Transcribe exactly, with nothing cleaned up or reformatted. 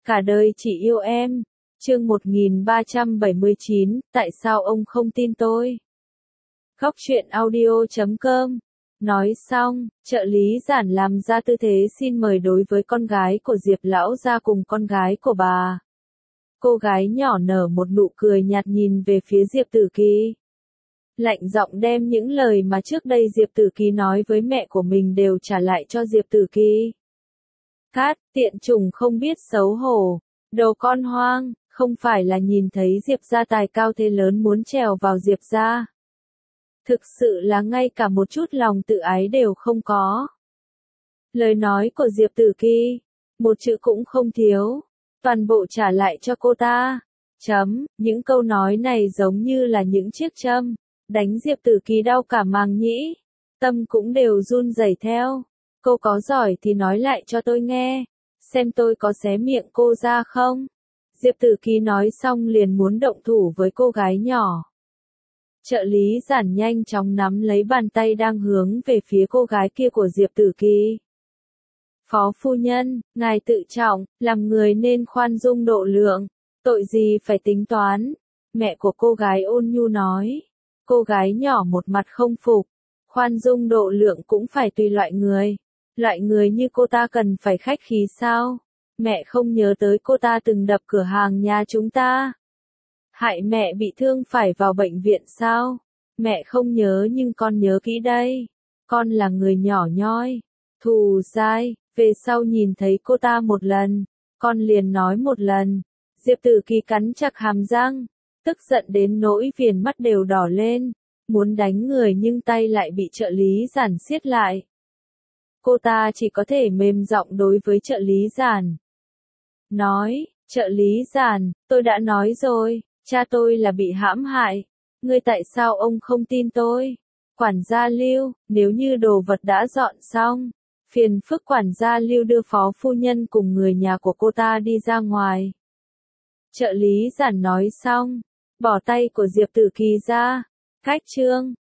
Cả đời chỉ yêu em. Chương một nghìn ba trăm bảy mươi chín, tại sao ông không tin tôi? Góc truyện audio chấm com. Nói xong, trợ lý Giản làm ra tư thế xin mời đối với con gái của Diệp lão gia cùng con gái của bà. Cô gái nhỏ nở một nụ cười nhạt nhìn về phía Diệp Tử Kỳ. Lạnh giọng đem những lời mà trước đây Diệp Tử Kỳ nói với mẹ của mình đều trả lại cho Diệp Tử Kỳ. Cát, tiện chủng không biết xấu hổ, đồ con hoang, không phải là nhìn thấy Diệp gia tài cao thế lớn muốn trèo vào Diệp gia. Thực sự là ngay cả một chút lòng tự ái đều không có. Lời nói của Diệp Tử Kỳ, một chữ cũng không thiếu, toàn bộ trả lại cho cô ta. Chấm, những câu nói này giống như là những chiếc châm, đánh Diệp Tử Kỳ đau cả màng nhĩ, tâm cũng đều run rẩy theo. Cô có giỏi thì nói lại cho tôi nghe, xem tôi có xé miệng cô ra không? Diệp Tử Kỳ nói xong liền muốn động thủ với cô gái nhỏ. Trợ lý Giản nhanh chóng nắm lấy bàn tay đang hướng về phía cô gái kia của Diệp Tử Kỳ. Phó phu nhân, ngài tự trọng, làm người nên khoan dung độ lượng, tội gì phải tính toán. Mẹ của cô gái ôn nhu nói. Cô gái nhỏ một mặt không phục, khoan dung độ lượng cũng phải tùy loại người. Loại người như cô ta cần phải khách khí sao? Mẹ không nhớ tới cô ta từng đập cửa hàng nhà chúng ta. Hại mẹ bị thương phải vào bệnh viện sao? Mẹ không nhớ nhưng con nhớ kỹ đây. Con là người nhỏ nhoi, thù dai, về sau nhìn thấy cô ta một lần, con liền nói một lần. Diệp Tử Kỳ cắn chặt hàm răng, tức giận đến nỗi viền mắt đều đỏ lên, muốn đánh người nhưng tay lại bị trợ lý Giản siết lại. Cô ta chỉ có thể mềm giọng đối với trợ lý Giản. Nói, trợ lý Giản, tôi đã nói rồi, cha tôi là bị hãm hại. Ngươi tại sao ông không tin tôi? Quản gia Lưu, nếu như đồ vật đã dọn xong, phiền phức quản gia Lưu đưa phó phu nhân cùng người nhà của cô ta đi ra ngoài. Trợ lý Giản nói xong, bỏ tay của Diệp Tử Kỳ ra. Cách chương